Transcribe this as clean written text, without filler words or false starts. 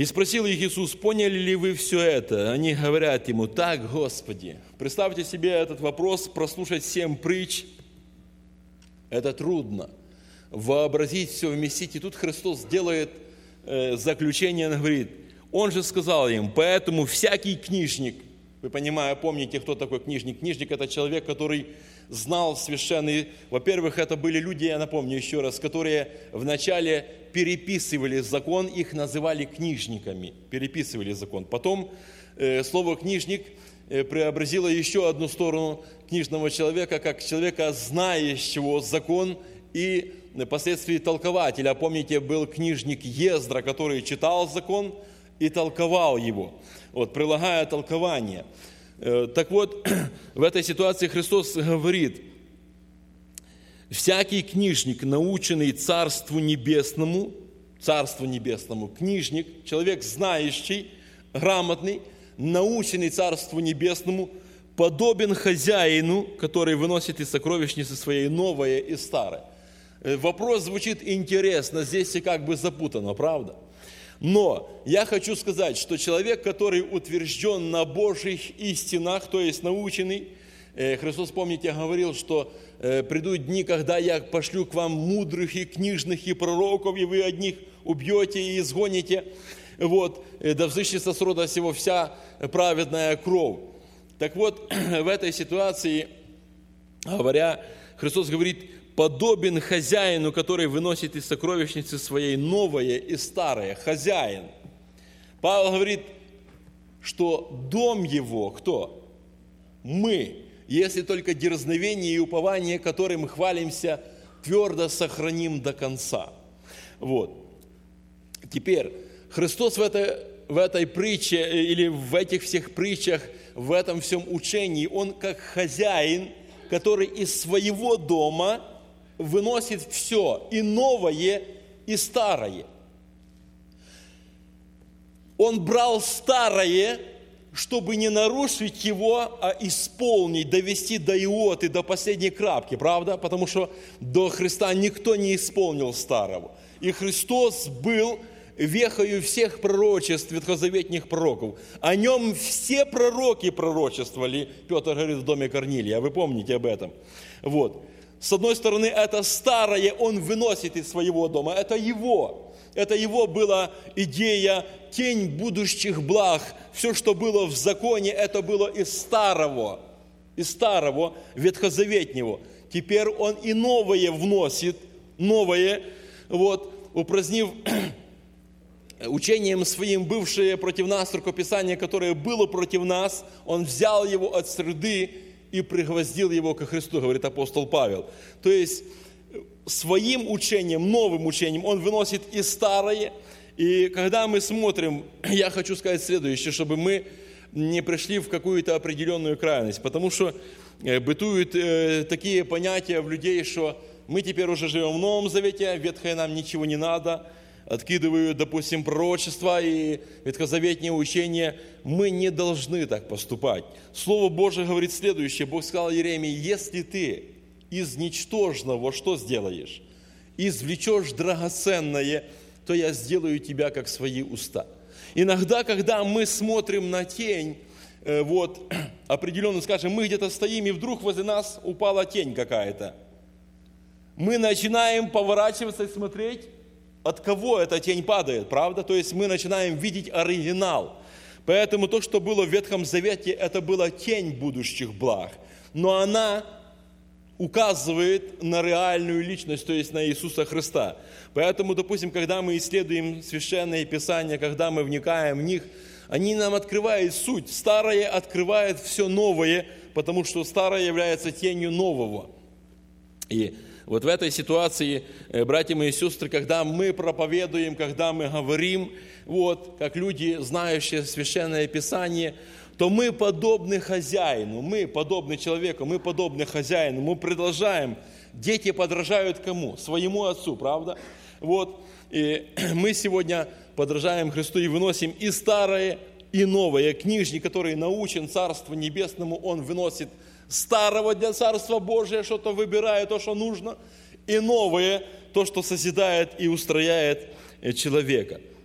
И спросил их Иисус: поняли ли вы все это? Они говорят ему: так, Господи. Представьте себе этот вопрос, прослушать 7 притч. Это трудно. Вообразить все, вместить. И тут Христос делает заключение, он говорит: Он же сказал им: поэтому всякий книжник, вы помните, кто такой книжник? Книжник – это человек, который знал священный. Во-первых, это были люди, я напомню еще раз, которые вначале переписывали закон, их называли книжниками, переписывали закон. Потом слово «книжник» преобразило еще одну сторону книжного человека, как человека, знающего закон и впоследствии толкователя. Помните, был книжник Ездра, который читал закон и толковал его, прилагая толкование. Так вот, в этой ситуации Христос говорит: всякий книжник, наученный Царству Небесному, книжник, человек знающий, грамотный, наученный Царству Небесному, подобен хозяину, который выносит из сокровищницы своей новое и старое. Вопрос звучит интересно, здесь и как бы запутано, правда? Но я хочу сказать, что человек, который утвержден на Божьих истинах, то есть наученный, Христос, помните, говорил, что придут дни, когда я пошлю к вам мудрых и книжных и пророков, и вы одних убьете и изгоните, да взыщется с рода сего вся праведная кровь. Так вот, в этой ситуации, говоря, Христос говорит: подобен хозяину, который выносит из сокровищницы своей новое и старое. Хозяин. Павел говорит, что дом его, кто? Мы. Если только дерзновение и упование, которым хвалимся, твердо сохраним до конца. Теперь, Христос в этой притче, или в этих всех притчах, в этом всем учении, Он как хозяин, который из своего дома выносит все, и новое, и старое. Он брал старое, чтобы не нарушить его, а исполнить, довести до иоты, до последней крапки, правда? Потому что до Христа никто не исполнил старого. И Христос был вехою всех пророчеств, ветхозаветных пророков. О нем все пророки пророчествовали, Петр говорит в доме Корнилия, вы помните об этом. С одной стороны, это старое он выносит из своего дома, это его была идея, тень будущих благ. Все, что было в законе, это было из старого ветхозаветнего. Теперь он и новое вносит, упразднив учением своим бывшее против нас рукописание, которое было против нас, он взял его от среды и пригвоздил его ко Христу, говорит апостол Павел. То есть своим учением, новым учением он выносит и старое. И когда мы смотрим, я хочу сказать следующее, чтобы мы не пришли в какую-то определенную крайность, потому что бытуют такие понятия в людей, что мы теперь уже живем в Новом Завете, ветхое нам ничего не надо, откидывают, допустим, пророчества и ветхозаветные учения. Мы не должны так поступать. Слово Божие говорит следующее. Бог сказал Иеремии: если ты из ничтожного что сделаешь? Извлечешь драгоценное, то я сделаю тебя, как свои уста. Иногда, когда мы смотрим на тень, определенно, скажем, мы где-то стоим, и вдруг возле нас упала тень какая-то. Мы начинаем поворачиваться и смотреть, от кого эта тень падает, правда? То есть мы начинаем видеть оригинал. Поэтому то, что было в Ветхом Завете, это была тень будущих благ. Но она указывает на реальную личность, то есть на Иисуса Христа. Поэтому, допустим, когда мы исследуем Священное Писание, когда мы вникаем в них, они нам открывают суть. Старое открывает все новое, потому что старое является тенью нового. И в этой ситуации, братья мои и сестры, когда мы проповедуем, когда мы говорим, как люди, знающие Священное Писание, то мы подобны хозяину, мы подобны человеку, мы подобны хозяину, мы продолжаем. Дети подражают кому? Своему отцу, правда? И мы сегодня подражаем Христу и выносим и старое, и новое. Книжник, который научен Царству Небесному, он выносит старого для Царства Божия, что-то выбирает, то, что нужно, и новое, то, что созидает и устрояет человека.